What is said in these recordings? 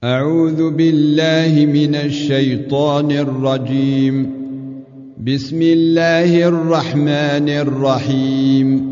أعوذ بالله من الشيطان الرجيم. بسم الله الرحمن الرحيم.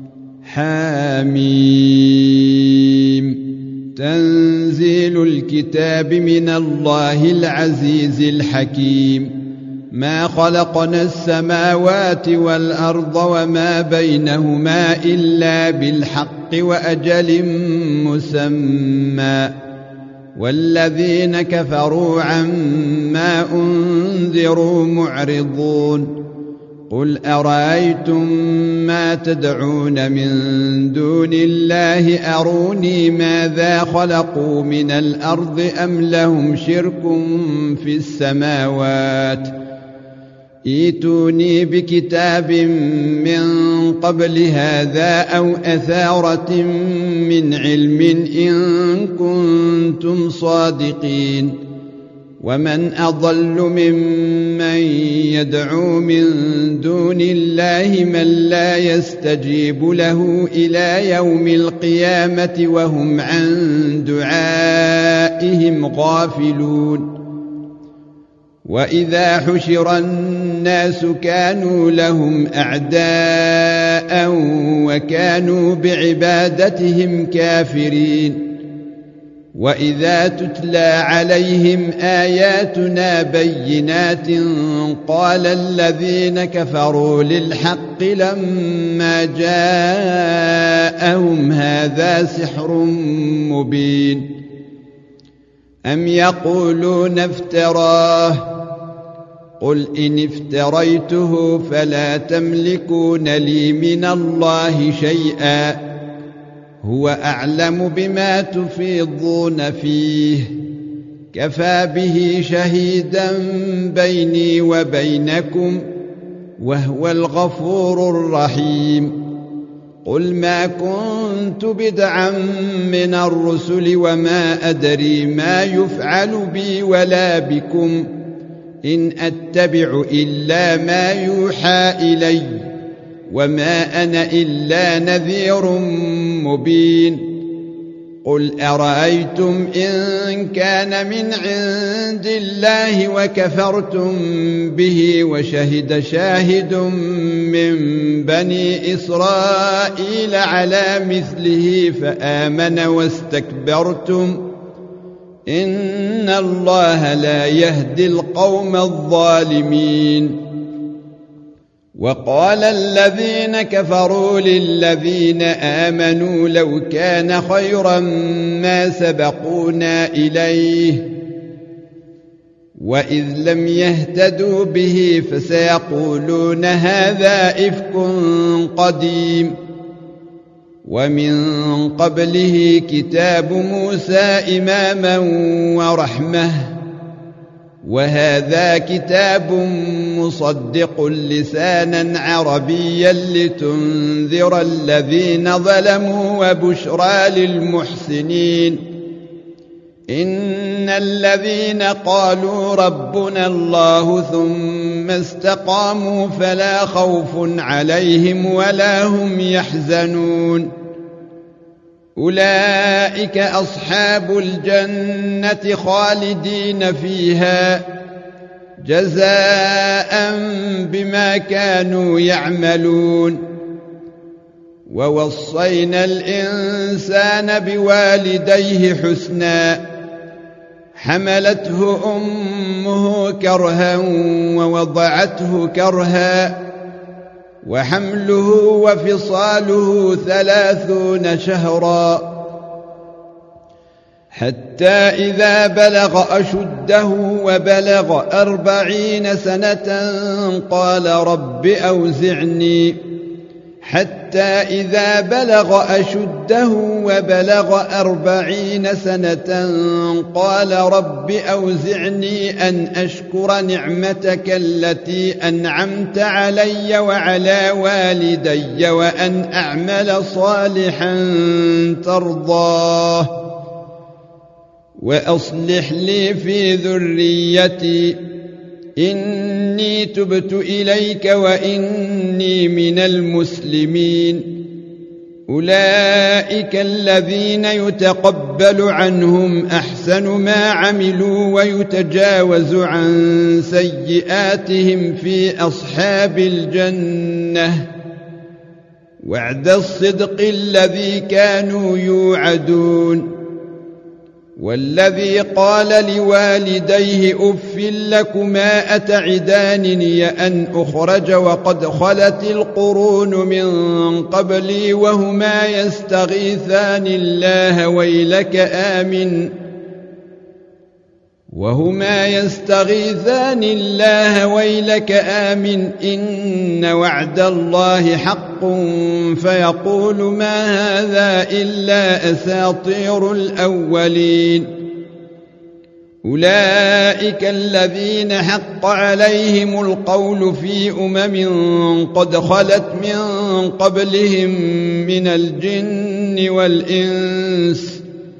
حميم. تنزيل الكتاب من الله العزيز الحكيم. ما خلقنا السماوات والأرض وما بينهما إلا بالحق وأجل مسمى، والذين كفروا عما أنذروا معرضون. قل أرأيتم ما تدعون من دون الله أروني ماذا خلقوا من الأرض أم لهم شرك في السماوات، ائتوني بكتاب من قبل هذا أو أثارة من علم إن كنتم صادقين. ومن أضل ممن يدعو من دون الله من لا يستجيب له إلى يوم القيامة وهم عن دعائهم غافلون. وإذا حشر الناس كانوا لهم أعداء وكانوا بعبادتهم كافرين. وإذا تتلى عليهم آياتنا بينات قال الذين كفروا للحق لما جاءهم هذا سحر مبين. أم يقولون افتراه، قل إن افتريته فلا تملكون لي من الله شيئا، هو أعلم بما تفيضون فيه، كفى به شهيدا بيني وبينكم وهو الغفور الرحيم. قل ما كنت بدعا من الرسل وما أدري ما يفعل بي ولا بكم، إن أتبع إلا ما يوحى إلي وما أنا إلا نذير مبين. قل أرأيتم إن كان من عند الله وكفرتم به وشهد شاهد من بني إسرائيل على مثله فآمن واستكبرتم، إن الله لا يهدي القوم الظالمين. وقال الذين كفروا للذين آمنوا لو كان خيرا ما سبقونا إليه، وإذ لم يهتدوا به فسيقولون هذا إفك قديم. ومن قبله كتاب موسى إماما ورحمة، وهذا كتاب مصدق لسانا عربيا لتنذر الذين ظلموا وبشرى للمحسنين. إن الذين قالوا ربنا الله ثم استقاموا فلا خوف عليهم ولا هم يحزنون، أولئك أصحاب الجنة خالدين فيها جزاء بما كانوا يعملون. ووصينا الإنسان بوالديه حسنا، حملته أمه كرها ووضعته كرها، وحمله وفصاله 30 شهرا، حتى إذا بلغ أشده وبلغ 40 سنة قال رب أوزعني، حتى إذا بلغ أشده وبلغ 40 سنة قال رب أوزعني أن أشكر نعمتك التي أنعمت علي وعلى والدي وأن أعمل صالحا ترضاه وأصلح لي في ذريتي إني إني تبت إليك وإني من المسلمين. أولئك الذين يتقبل عنهم أحسن ما عملوا ويتجاوز عن سيئاتهم في أصحاب الجنة وعد الصدق الذي كانوا يوعدون. والذي قال لوالديه أف لكما أتعدانني أن أخرج وقد خلت القرون من قبلي وهما يستغيثان الله ويلك آمن إن وعد الله حق فيقول ما هذا إلا أساطير الأولين. أولئك الذين حق عليهم القول في قد خلت من قبلهم من الجن والإنس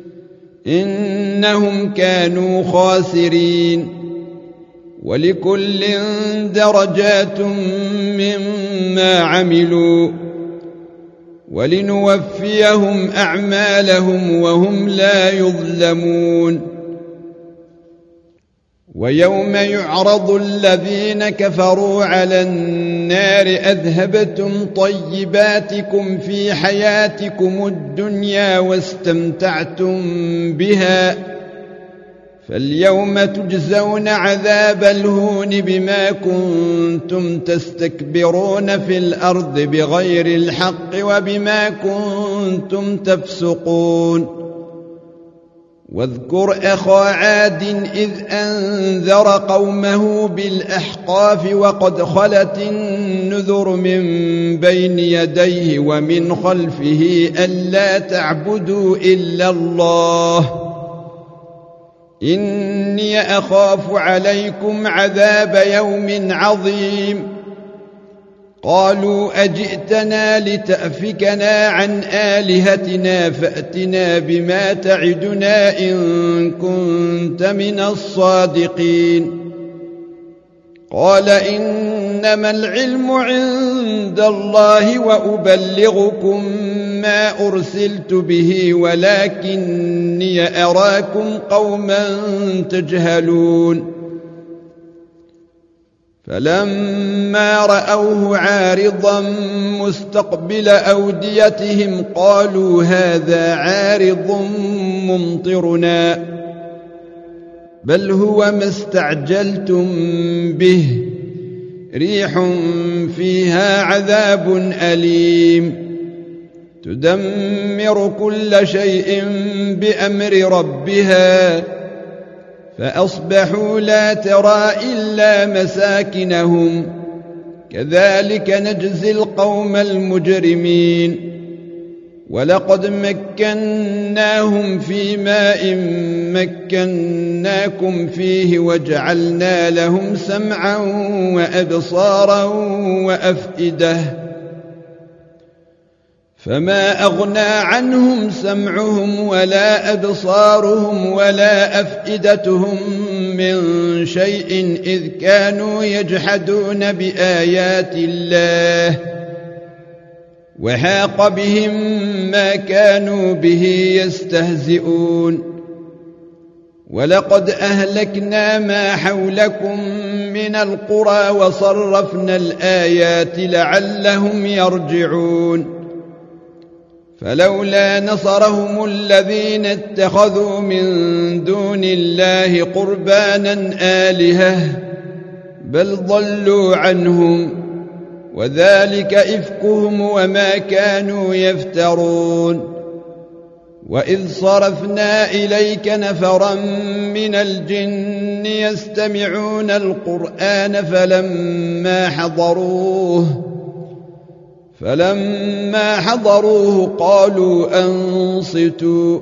إنهم كانوا خاسرين. ولكل درجات مما عملوا ولنوفيهم أعمالهم وهم لا يظلمون. ويوم يعرض الذين كفروا على النار أذهبتم طيباتكم في حياتكم الدنيا واستمتعتم بها فاليوم تجزون عذاب الهون بما كنتم تستكبرون في الأرض بغير الحق وبما كنتم تفسقون. واذكر أخا عاد إذ أنذر قومه بالأحقاف وقد خلت النذر من بين يديه ومن خلفه ألا تعبدوا إلا الله إني أخاف عليكم عذاب يوم عظيم. قالوا أجئتنا لتأفكنا عن آلهتنا فأتنا بما تعدنا إن كنت من الصادقين. قال إنما العلم عند الله وأبلغكم ما أرسلت به ولكني أراكم قوما تجهلون. فلما رأوه عارضا مستقبل أوديتهم قالوا هذا عارض ممطرنا بل هو ما استعجلتم به ريح فيها عذاب أليم تدمر كل شيء بأمر ربها فأصبحوا لا ترى إلا مساكنهم كذلك نجزي القوم المجرمين. ولقد مكناهم في ماء مكناكم فيه وجعلنا لهم سمعا وأبصارا وأفئدة فما أغنى عنهم سمعهم ولا أبصارهم ولا أفئدتهم من شيء إذ كانوا يجحدون بآيات الله وحاق بهم ما كانوا به يستهزئون. ولقد أهلكنا ما حولكم من القرى وصرفنا الآيات لعلهم يرجعون. فلولا نصرهم الذين اتخذوا من دون الله قربانا آلهة بل ضلوا عنهم وذلك إفكهم وما كانوا يفترون. وإذ صرفنا إليك نفرا من الجن يستمعون القرآن فلما حضروه قالوا أنصتوا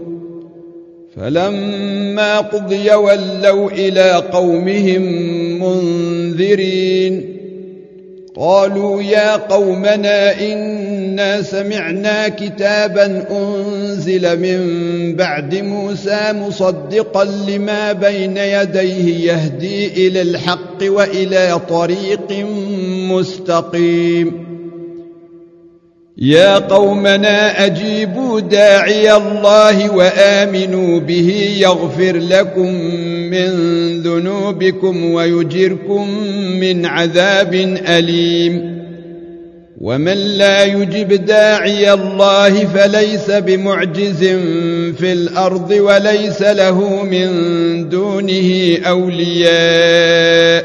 فلما قضي ولوا إلى قومهم منذرين. قالوا يا قومنا إنا سمعنا كتابا أنزل من بعد موسى مصدقا لما بين يديه يهدي إلى الحق وإلى طريق مستقيم يا قومنا أجيبوا داعي الله وآمنوا به يغفر لكم من ذنوبكم ويجركم من عذاب أليم ومن لا يجب داعي الله فليس بمعجز في الأرض وليس له من دونه أولياء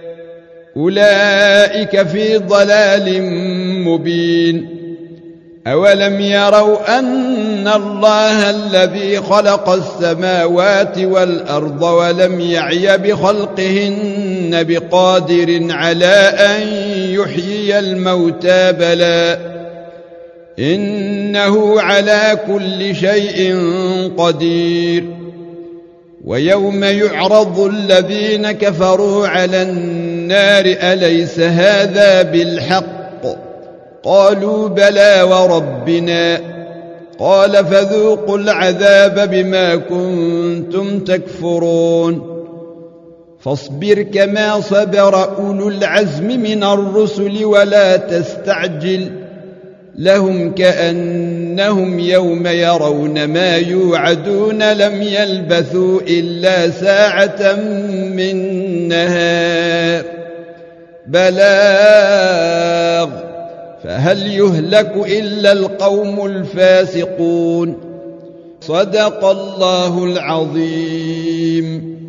أولئك في ضلال مبين أولم يروا أن الله الذي خلق السماوات والأرض ولم يعي بخلقهن بقادر على أن يحيي الموتى بلى إنه على كل شيء قدير ويوم يعرض الذين كفروا على النار أليس هذا بالحق قالوا بلى وربنا قال فذوقوا العذاب بما كنتم تكفرون فاصبر كما صبر أولو العزم من الرسل ولا تستعجل لهم كأنهم يوم يرون ما يوعدون لم يلبثوا إلا ساعة من نهار بلاغ فهل يهلك إلا القوم الفاسقون صدق الله العظيم.